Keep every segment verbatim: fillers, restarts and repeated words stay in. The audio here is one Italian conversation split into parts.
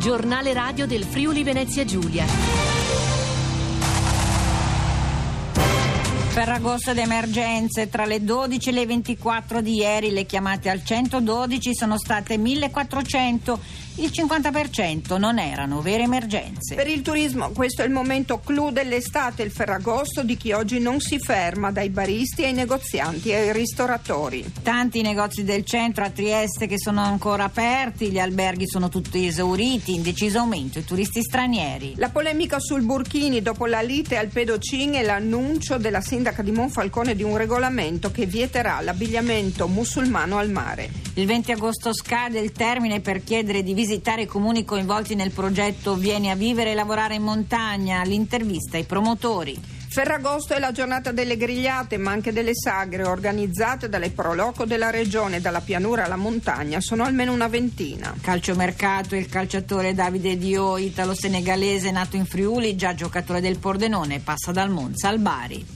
Giornale radio del Friuli Venezia Giulia. Ferragosto ed emergenze. Tra le dodici e le ventiquattro di ieri le chiamate al centododici sono state millequattrocento. Il cinquanta per cento non erano vere emergenze. Per il turismo questo è il momento clou dell'estate, il Ferragosto di chi oggi non si ferma, dai baristi ai negozianti e ai ristoratori. Tanti negozi del centro a Trieste che sono ancora aperti, gli alberghi sono tutti esauriti, in deciso aumento i turisti stranieri. La polemica sul burkini dopo la lite al Pedocin e l'annuncio della sindaca di Monfalcone di un regolamento che vieterà l'abbigliamento musulmano al mare. Il venti agosto scade il termine per chiedere di visitare i comuni coinvolti nel progetto Vieni a vivere e lavorare in montagna. L'intervista ai promotori. Ferragosto è la giornata delle grigliate, ma anche delle sagre organizzate dalle Proloco della regione, dalla pianura alla montagna. Sono almeno una ventina. Calciomercato, il calciatore Davide Dio, italo-senegalese nato in Friuli, già giocatore del Pordenone, passa dal Monza al Bari.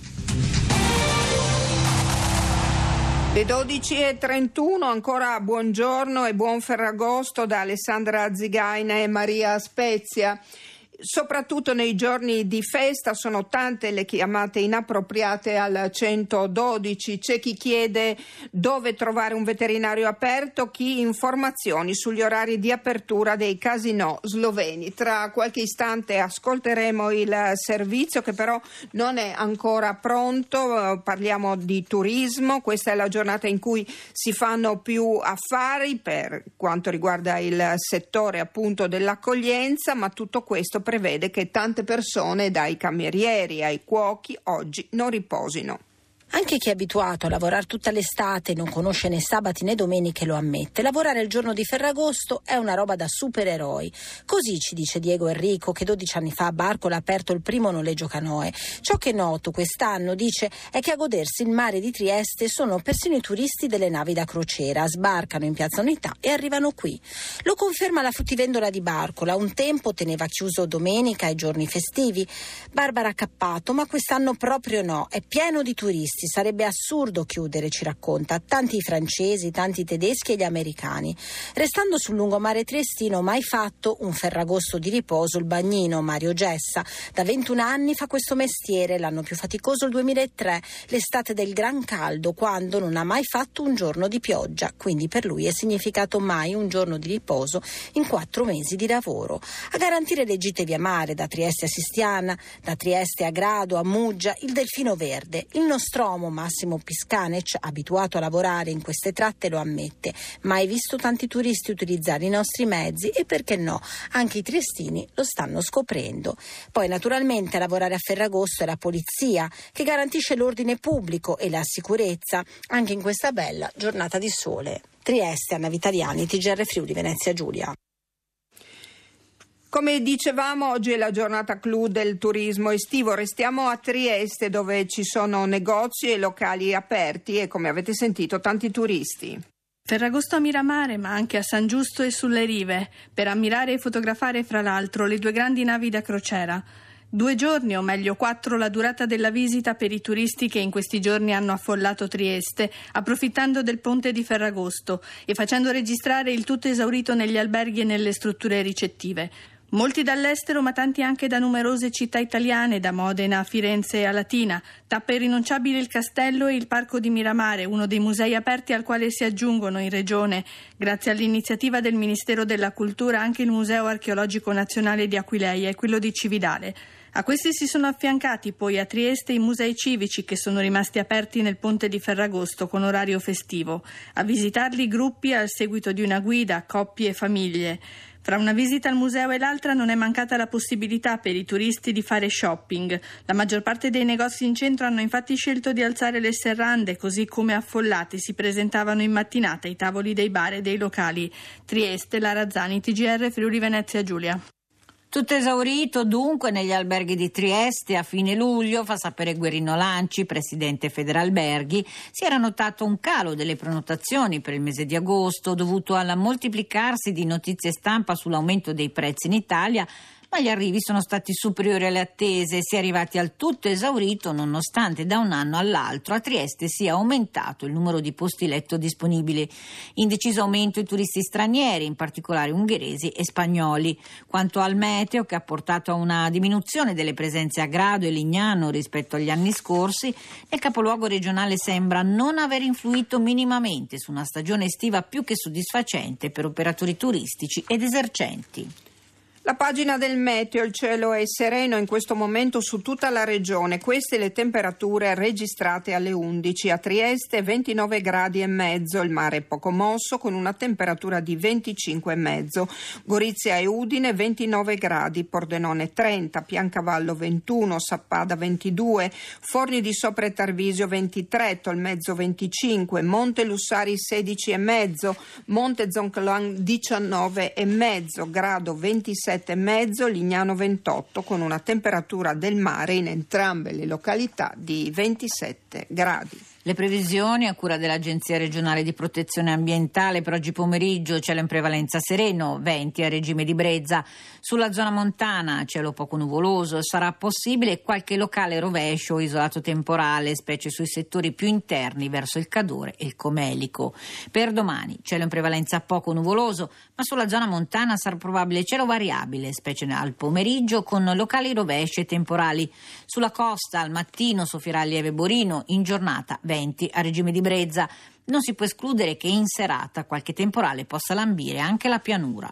Le dodici e trentuno, ancora buongiorno e buon Ferragosto da Alessandra Zigaina e Maria Spezia. Soprattutto nei giorni di festa sono tante le chiamate inappropriate al centododici. C'è chi chiede dove trovare un veterinario aperto, chi informazioni sugli orari di apertura dei casinò sloveni. Tra qualche istante ascolteremo il servizio che però non è ancora pronto. Parliamo di turismo, questa è la giornata in cui si fanno più affari per quanto riguarda il settore appunto dell'accoglienza, ma tutto questo prevede che tante persone, dai camerieri ai cuochi, oggi non riposino. Anche chi è abituato a lavorare tutta l'estate e non conosce né sabati né domeniche lo ammette. Lavorare il giorno di Ferragosto è una roba da supereroi. Così ci dice Diego Enrico, che dodici anni fa a Barcola ha aperto il primo noleggio canoe. Ciò che noto quest'anno, dice, è che a godersi il mare di Trieste sono persino i turisti delle navi da crociera. Sbarcano in Piazza Unità e arrivano qui. Lo conferma la fruttivendola di Barcola. Un tempo teneva chiuso domenica e giorni festivi. Barbara Cappato, ma quest'anno proprio no. È pieno di turisti. Sarebbe assurdo chiudere, ci racconta. Tanti i francesi, tanti i tedeschi e gli americani. Restando sul lungomare triestino, mai fatto un Ferragosto di riposo il bagnino Mario Gessa. Da ventuno anni fa questo mestiere, l'anno più faticoso il duemilatré, l'estate del gran caldo, quando non ha mai fatto un giorno di pioggia. Quindi per lui è significato mai un giorno di riposo in quattro mesi di lavoro. A garantire le gite via mare, da Trieste a Sistiana, da Trieste a Grado, a Muggia, il Delfino Verde. Il nostromo Massimo Piscanec, abituato a lavorare in queste tratte, lo ammette. Mai visto tanti turisti utilizzare i nostri mezzi e, perché no, anche i triestini lo stanno scoprendo. Poi naturalmente a lavorare a Ferragosto è la polizia, che garantisce l'ordine pubblico e la sicurezza anche in questa bella giornata di sole. Trieste, Anna Vitaliani, T G R Friuli Venezia Giulia. Come dicevamo, oggi è la giornata clou del turismo estivo. Restiamo a Trieste, dove ci sono negozi e locali aperti e, come avete sentito, tanti turisti. Ferragosto a Miramare, ma anche a San Giusto e sulle rive, per ammirare e fotografare fra l'altro le due grandi navi da crociera. Due giorni, o meglio quattro, la durata della visita per i turisti che in questi giorni hanno affollato Trieste, approfittando del ponte di Ferragosto e facendo registrare il tutto esaurito negli alberghi e nelle strutture ricettive. Molti dall'estero, ma tanti anche da numerose città italiane, da Modena a Firenze a Latina. Tappa irrinunciabile il castello e il parco di Miramare, uno dei musei aperti al quale si aggiungono in regione, grazie all'iniziativa del Ministero della Cultura, anche il Museo Archeologico Nazionale di Aquileia e quello di Cividale. A questi si sono affiancati poi a Trieste i musei civici che sono rimasti aperti nel ponte di Ferragosto con orario festivo. A visitarli gruppi al seguito di una guida, coppie e famiglie. Fra una visita al museo e l'altra non è mancata la possibilità per i turisti di fare shopping. La maggior parte dei negozi in centro hanno infatti scelto di alzare le serrande, così come affollati si presentavano in mattinata i tavoli dei bar e dei locali. Trieste, Lara Zani, T G R Friuli Venezia Giulia. Tutto esaurito dunque negli alberghi di Trieste a fine luglio, fa sapere Guerino Lanci, presidente Federalberghi. Si era notato un calo delle prenotazioni per il mese di agosto dovuto al moltiplicarsi di notizie stampa sull'aumento dei prezzi in Italia, ma gli arrivi sono stati superiori alle attese. Si è arrivati al tutto esaurito nonostante da un anno all'altro a Trieste sia aumentato il numero di posti letto disponibili. In deciso aumento i turisti stranieri, in particolare ungheresi e spagnoli. Quanto al meteo, che ha portato a una diminuzione delle presenze a Grado e Lignano rispetto agli anni scorsi, nel capoluogo regionale sembra non aver influito minimamente su una stagione estiva più che soddisfacente per operatori turistici ed esercenti. La pagina del meteo: il cielo è sereno in questo momento su tutta la regione. Queste le temperature registrate alle undici. A Trieste ventinove gradi e mezzo, il mare è poco mosso con una temperatura di venticinque e mezzo. Gorizia e Udine ventinove gradi, Pordenone trenta, Piancavallo ventuno, Sappada ventidue, Forni di Sopra e Tarvisio ventitré, Tolmezzo venticinque, Monte Lussari sedici e mezzo, Monte Zoncolan diciannove e mezzo, Grado ventisette e mezzo, Lignano ventotto, con una temperatura del mare in entrambe le località di ventisette gradi. Le previsioni a cura dell'Agenzia regionale di protezione ambientale per oggi pomeriggio: cielo in prevalenza sereno, venti a regime di brezza. Sulla zona montana cielo poco nuvoloso, sarà possibile qualche locale rovescio o isolato temporale, specie sui settori più interni verso il Cadore e il Comelico. Per domani cielo in prevalenza poco nuvoloso, ma sulla zona montana sarà probabile cielo variabile, specie al pomeriggio con locali rovesci e temporali. Sulla costa al mattino soffierà lieve borino, in giornata venti a regime di brezza. Non si può escludere che in serata qualche temporale possa lambire anche la pianura.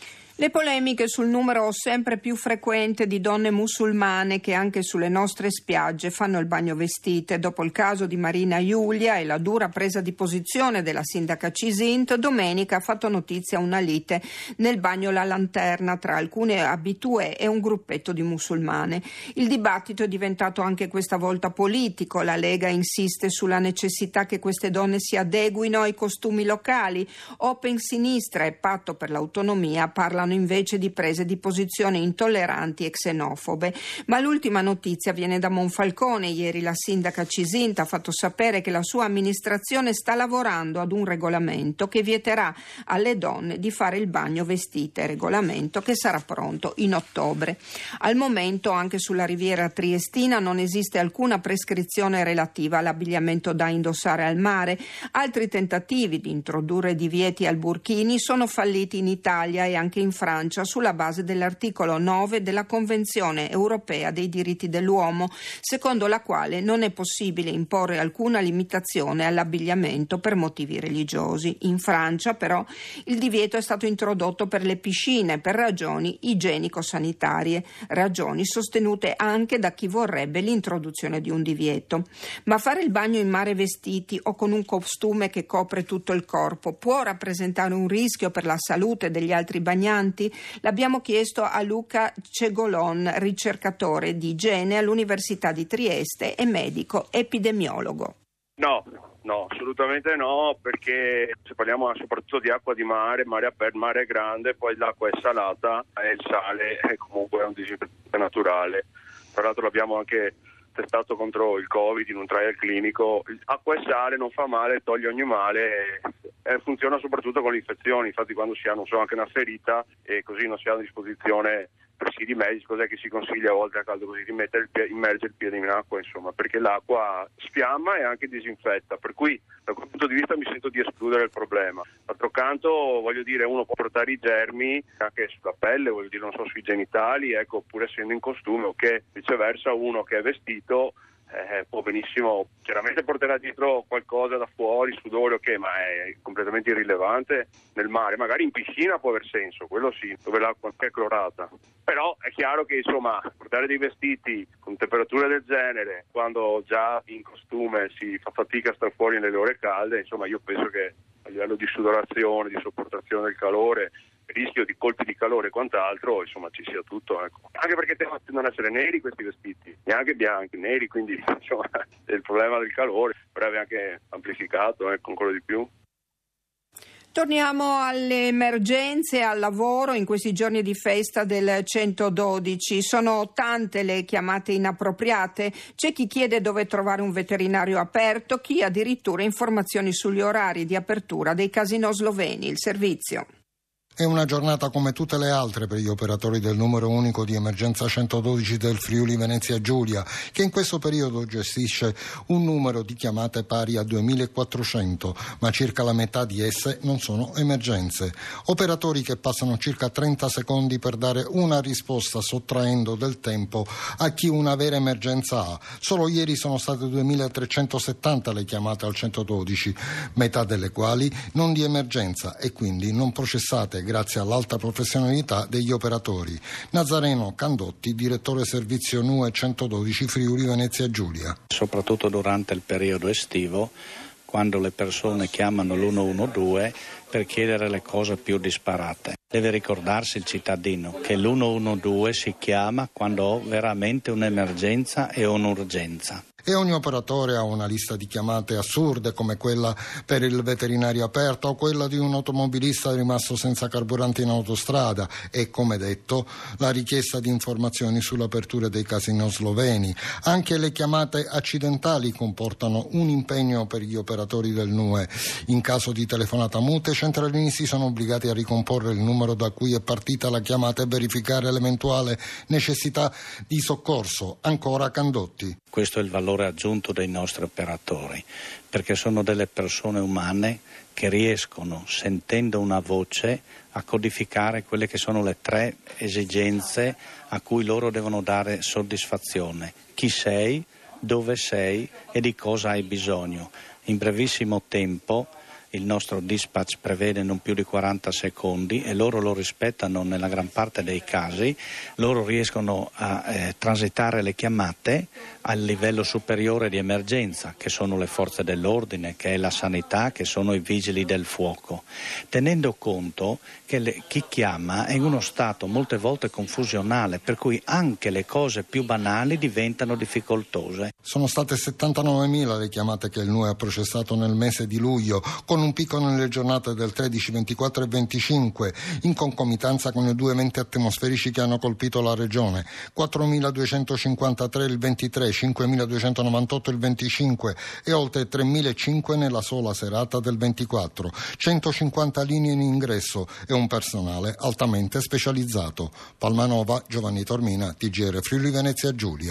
Le polemiche sul numero sempre più frequente di donne musulmane che anche sulle nostre spiagge fanno il bagno vestite. Dopo il caso di Marina Iulia e la dura presa di posizione della sindaca Cisint, domenica ha fatto notizia una lite nel bagno La Lanterna tra alcune abitué e un gruppetto di musulmane. Il dibattito è diventato anche questa volta politico. La Lega insiste sulla necessità che queste donne si adeguino ai costumi locali. Open Sinistra e Patto per l'Autonomia parlano invece di prese di posizione intolleranti e xenofobe. Ma l'ultima notizia viene da Monfalcone. Ieri la sindaca Cisint ha fatto sapere che la sua amministrazione sta lavorando ad un regolamento che vieterà alle donne di fare il bagno vestite, regolamento che sarà pronto in ottobre. Al momento anche sulla riviera triestina non esiste alcuna prescrizione relativa all'abbigliamento da indossare al mare. Altri tentativi di introdurre divieti al burkini sono falliti in Italia e anche in Francia sulla base dell'articolo nove della Convenzione europea dei diritti dell'uomo, secondo la quale non è possibile imporre alcuna limitazione all'abbigliamento per motivi religiosi. In Francia però il divieto è stato introdotto per le piscine per ragioni igienico-sanitarie, ragioni sostenute anche da chi vorrebbe l'introduzione di un divieto. Ma fare il bagno in mare vestiti o con un costume che copre tutto il corpo può rappresentare un rischio per la salute degli altri bagnanti? L'abbiamo chiesto a Luca Cegolon, ricercatore di igiene all'Università di Trieste e medico epidemiologo. No, no, assolutamente no, perché se parliamo soprattutto di acqua di mare, mare aperto, mare grande, poi l'acqua è salata e il sale è comunque un disinfettante naturale. Tra l'altro l'abbiamo anche testato contro il Covid in un trial clinico. Acqua e sale non fa male, toglie ogni male e, e funziona soprattutto con le infezioni. Infatti quando si ha, non so, anche una ferita e così non si ha a disposizione presidi medici, cos'è che si consiglia a volte a caldo così di mettere il piede, immergere il piede in acqua, insomma, perché l'acqua sfiamma e anche disinfetta, per cui da quel punto di vista mi sento di escludere il problema. D'altro canto, voglio dire, uno può portare i germi anche sulla pelle, voglio dire, non so, sui genitali, ecco, oppure essendo in costume, o che viceversa uno che è vestito Eh, può benissimo, chiaramente porterà dietro qualcosa da fuori, sudore o che, ma è completamente irrilevante nel mare. Magari in piscina può aver senso, quello sì, dove l'acqua è clorata. Però è chiaro che insomma portare dei vestiti con temperature del genere, quando già in costume si fa fatica a star fuori nelle ore calde, insomma io penso che a livello di sudorazione, di sopportazione del calore, rischio di colpi di calore e quant'altro, insomma ci sia tutto, ecco. Anche perché tendono ad essere neri questi vestiti, neanche bianchi, neri, quindi insomma il problema del calore verrebbe anche amplificato, ecco, ancora di più. Torniamo alle emergenze, al lavoro in questi giorni di festa del centododici. Sono tante le chiamate inappropriate. C'è chi chiede dove trovare un veterinario aperto, chi addirittura informazioni sugli orari di apertura dei casinò sloveni. Il servizio. È una giornata come tutte le altre per gli operatori del numero unico di emergenza centododici del Friuli Venezia Giulia, che in questo periodo gestisce un numero di chiamate pari a duemilaquattrocento, ma circa la metà di esse non sono emergenze. Operatori che passano circa trenta secondi per dare una risposta, sottraendo del tempo a chi una vera emergenza ha. Solo ieri sono state duemilatrecentosettanta le chiamate al centododici, metà delle quali non di emergenza e quindi non processate grazie all'alta professionalità degli operatori. Nazareno Candotti, direttore servizio N U E centododici Friuli Venezia Giulia. Soprattutto durante il periodo estivo, quando le persone chiamano l'uno uno due per chiedere le cose più disparate. Deve ricordarsi il cittadino che l'uno uno due si chiama quando ho veramente un'emergenza e un'urgenza. E ogni operatore ha una lista di chiamate assurde, come quella per il veterinario aperto o quella di un automobilista rimasto senza carburante in autostrada e, come detto, la richiesta di informazioni sull'apertura dei casino sloveni. Anche le chiamate accidentali comportano un impegno per gli operatori del N U E. In caso di telefonata muta, i centralinisti sono obbligati a ricomporre il numero da cui è partita la chiamata e verificare l'eventuale necessità di soccorso. Ancora Candotti. Questo è il valore aggiunto dei nostri operatori, perché sono delle persone umane che riescono, sentendo una voce, a codificare quelle che sono le tre esigenze a cui loro devono dare soddisfazione. Chi sei, dove sei e di cosa hai bisogno. In brevissimo tempo il nostro dispatch prevede non più di quaranta secondi e loro lo rispettano nella gran parte dei casi. Loro riescono a eh, transitare le chiamate al livello superiore di emergenza, che sono le forze dell'ordine, che è la sanità, che sono i vigili del fuoco, tenendo conto che le, chi chiama è in uno stato molte volte confusionale, per cui anche le cose più banali diventano difficoltose. Sono state settantanovemila le chiamate che il N U E ha processato nel mese di luglio, con un picco nelle giornate del tredici, ventiquattro e venticinque, in concomitanza con i due eventi atmosferici che hanno colpito la regione: quattromiladuecentocinquantatré il ventitré, cinquemiladuecentonovantotto il venticinque e oltre tremilacinquecento nella sola serata del ventiquattro. centocinquanta linee in ingresso e un personale altamente specializzato. Palmanova, Giovanni Tormina, T G R Friuli Venezia Giulia.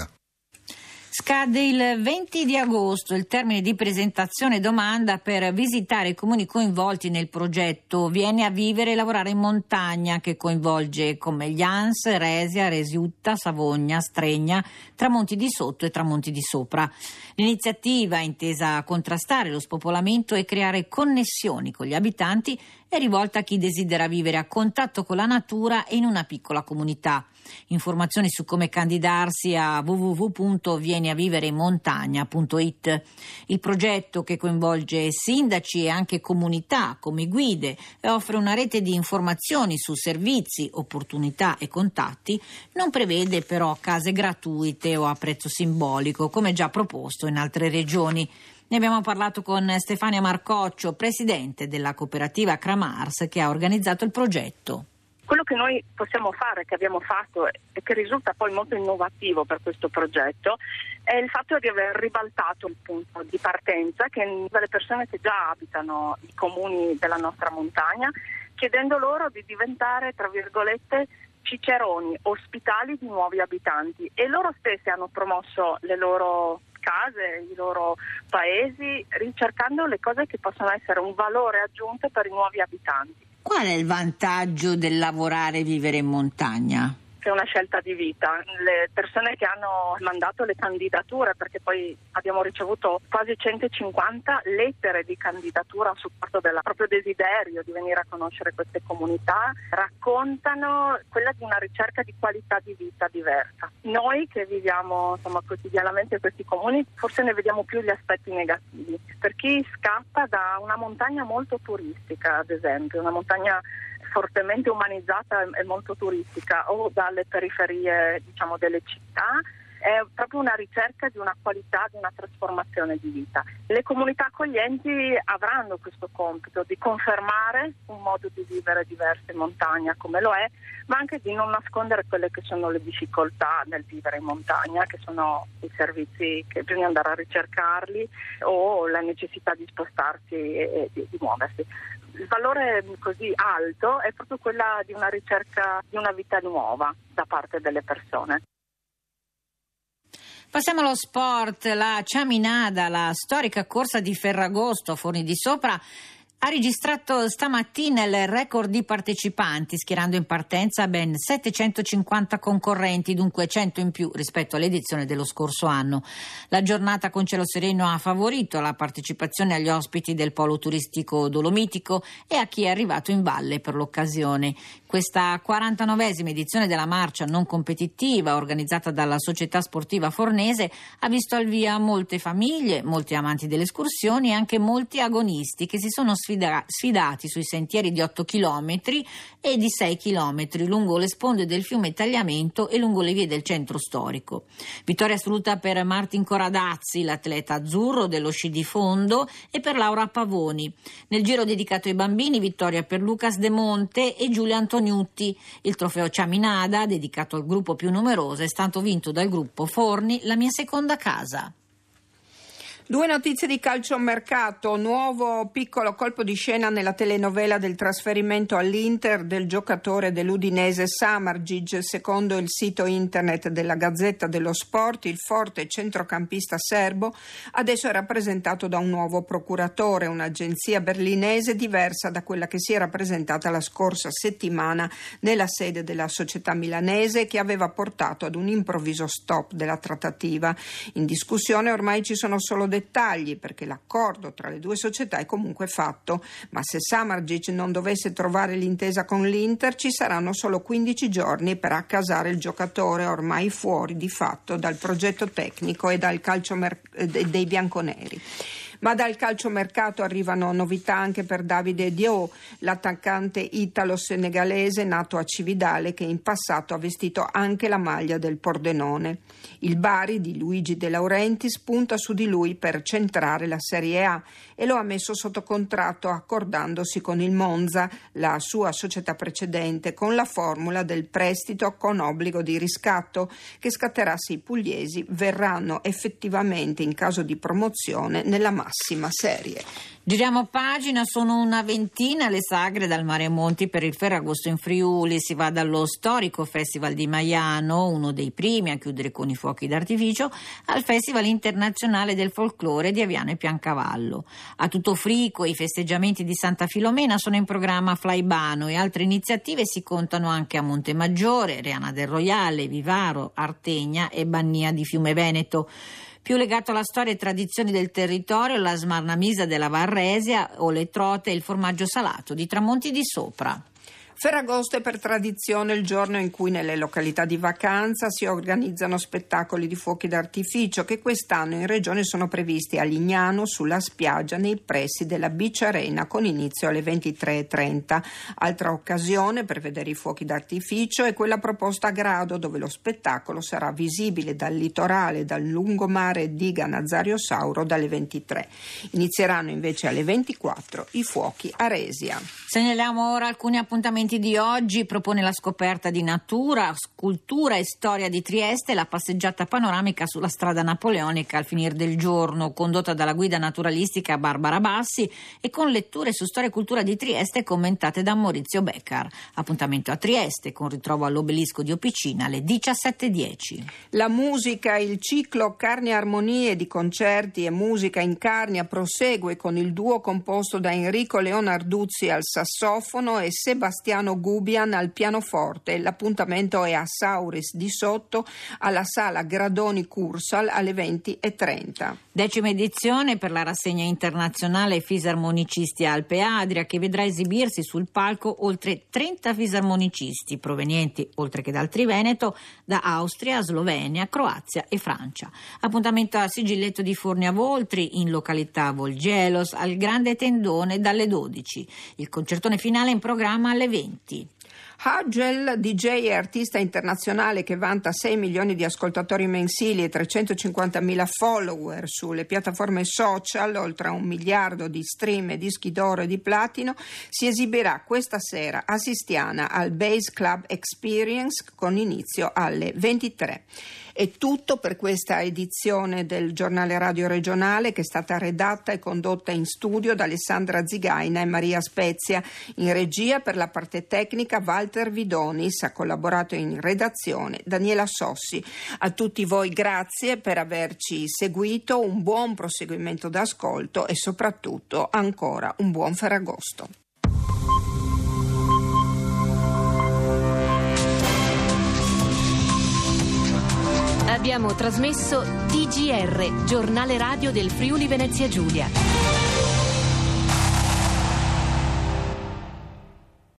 Scade il venti di agosto il termine di presentazione domanda per visitare i comuni coinvolti nel progetto Vieni a vivere e lavorare in montagna, che coinvolge Comeglians, Resia, Resiutta, Savogna, Stregna, Tramonti di Sotto e Tramonti di Sopra. L'iniziativa, intesa a contrastare lo spopolamento e creare connessioni con gli abitanti, è rivolta a chi desidera vivere a contatto con la natura e in una piccola comunità. Informazioni su come candidarsi a w w w punto vieni a vivere in montagna punto i t. Il progetto, che coinvolge sindaci e anche comunità come guide e offre una rete di informazioni su servizi, opportunità e contatti, non prevede però case gratuite o a prezzo simbolico, come già proposto in altre regioni. Ne abbiamo parlato con Stefania Marcoccio, presidente della cooperativa Cramars, che ha organizzato il progetto. Quello che noi possiamo fare, che abbiamo fatto e che risulta poi molto innovativo per questo progetto, è il fatto di aver ribaltato il punto di partenza, che dalle persone che già abitano i comuni della nostra montagna, chiedendo loro di diventare, tra virgolette, ciceroni, ospitali di nuovi abitanti, e loro stessi hanno promosso le loro case, i loro paesi, ricercando le cose che possono essere un valore aggiunto per i nuovi abitanti. Qual è il vantaggio del lavorare e vivere in montagna? È una scelta di vita. Le persone che hanno mandato le candidature, perché poi abbiamo ricevuto quasi centocinquanta lettere di candidatura a supporto del proprio desiderio di venire a conoscere queste comunità, raccontano quella di una ricerca di qualità di vita diversa. Noi che viviamo insomma quotidianamente questi comuni forse ne vediamo più gli aspetti negativi. Per chi scappa da una montagna molto turistica, ad esempio, una montagna fortemente umanizzata e molto turistica, o dalle periferie, diciamo, delle città, è proprio una ricerca di una qualità, di una trasformazione di vita. Le comunità accoglienti avranno questo compito di confermare un modo di vivere diverso in montagna come lo è, ma anche di non nascondere quelle che sono le difficoltà nel vivere in montagna, che sono i servizi che bisogna andare a ricercarli o la necessità di spostarsi e di, di muoversi. Il valore così alto è proprio quella di una ricerca di una vita nuova da parte delle persone. Passiamo allo sport. La Ciaminada, la storica corsa di Ferragosto a Forni di Sopra, ha registrato stamattina il record di partecipanti, schierando in partenza ben settecentocinquanta concorrenti, dunque cento in più rispetto all'edizione dello scorso anno. La giornata con cielo sereno ha favorito la partecipazione agli ospiti del polo turistico dolomitico e a chi è arrivato in valle per l'occasione. Questa quarantanovesima edizione della marcia non competitiva, organizzata dalla Società Sportiva Fornese, ha visto al via molte famiglie, molti amanti delle escursioni e anche molti agonisti che si sono sfidati sui sentieri di otto chilometri e di sei chilometri lungo le sponde del fiume Tagliamento e lungo le vie del centro storico. Vittoria assoluta per Martin Coradazzi, l'atleta azzurro dello sci di fondo, e per Laura Pavoni. Nel giro dedicato ai bambini, vittoria per Lucas De Monte e Giulia Antoniutti. Il trofeo Ciaminada, dedicato al gruppo più numeroso, è stato vinto dal gruppo Forni, la mia seconda casa. Due notizie di calciomercato: nuovo piccolo colpo di scena nella telenovela del trasferimento all'Inter del giocatore dell'Udinese Samardžić. Secondo il sito internet della Gazzetta dello Sport, il forte centrocampista serbo adesso è rappresentato da un nuovo procuratore, un'agenzia berlinese diversa da quella che si era presentata la scorsa settimana nella sede della società milanese, che aveva portato ad un improvviso stop della trattativa. In discussione ormai ci sono solo dei dettagli, perché l'accordo tra le due società è comunque fatto, ma se Samardžić non dovesse trovare l'intesa con l'Inter ci saranno solo quindici giorni per accasare il giocatore, ormai fuori di fatto dal progetto tecnico e dal calciomerc- dei bianconeri. Ma dal calciomercato arrivano novità anche per Davide Diop, l'attaccante italo-senegalese nato a Cividale, che in passato ha vestito anche la maglia del Pordenone. Il Bari di Luigi De Laurentiis punta su di lui per centrare la Serie A e lo ha messo sotto contratto accordandosi con il Monza, la sua società precedente, con la formula del prestito con obbligo di riscatto, che scatterà se i pugliesi verranno effettivamente, in caso di promozione, nella massima serie. Giriamo pagina, sono una ventina le sagre dal Mare Monti per il Ferragosto in Friuli. Si va dallo storico Festival di Maiano, uno dei primi a chiudere con i fuochi d'artificio, al Festival internazionale del folklore di Aviano e Piancavallo. A Tutofrico i festeggiamenti di Santa Filomena sono in programma a Flaibano e altre iniziative si contano anche a Montemaggiore, Reana del Roiale, Vivaro, Artegna e Bannia di Fiume Veneto. Più legato alla storia e tradizioni del territorio, la smarnamisa della Varresia o le trote e il formaggio salato di Tramonti di Sopra. Ferragosto è per tradizione il giorno in cui nelle località di vacanza si organizzano spettacoli di fuochi d'artificio che quest'anno in regione sono previsti a Lignano, sulla spiaggia, nei pressi della Beach Arena, con inizio alle ventitré e trenta. Altra occasione per vedere i fuochi d'artificio è quella proposta a Grado, dove lo spettacolo sarà visibile dal litorale, dal lungomare Diga Nazario Sauro dalle ventitré. Inizieranno invece alle ventiquattro i fuochi a Resia. Segnaliamo ora alcuni appuntamenti di oggi. Propone la scoperta di natura, scultura e storia di Trieste, la passeggiata panoramica sulla strada napoleonica al finire del giorno, condotta dalla guida naturalistica Barbara Bassi e con letture su storia e cultura di Trieste commentate da Maurizio Beccar. Appuntamento a Trieste con ritrovo all'obelisco di Opicina alle diciassette e dieci. La musica, il ciclo Carni e Armonie di concerti e musica in Carnia prosegue con il duo composto da Enrico Leonarduzzi al sassofono e Sebastiano Gubian al pianoforte. L'appuntamento è a Sauris di Sotto, alla sala Gradoni Cursal alle venti e trenta. Decima edizione per la rassegna internazionale Fisarmonicisti Alpe Adria, che vedrà esibirsi sul palco oltre trenta fisarmonicisti provenienti, oltre che dal Triveneto, da Austria, Slovenia, Croazia e Francia. Appuntamento a Sigilletto di Forni a Voltri, in località Volgelos, al Grande Tendone dalle dodici. Il concertone finale in programma alle venti. Hagel, D J e artista internazionale che vanta sei milioni di ascoltatori mensili e trecentocinquantamila follower sulle piattaforme social, oltre a un miliardo di stream e dischi d'oro e di platino, si esibirà questa sera a Sistiana al Bass Club Experience con inizio alle ventitré. È tutto per questa edizione del giornale radio regionale, che è stata redatta e condotta in studio da Alessandra Zigaina e Maria Spezia. In regia per la parte tecnica Walter Vidonis, ha collaborato in redazione Daniela Sossi. A tutti voi grazie per averci seguito, un buon proseguimento d'ascolto e soprattutto ancora un buon Ferragosto. Abbiamo trasmesso T G R, giornale radio del Friuli Venezia Giulia.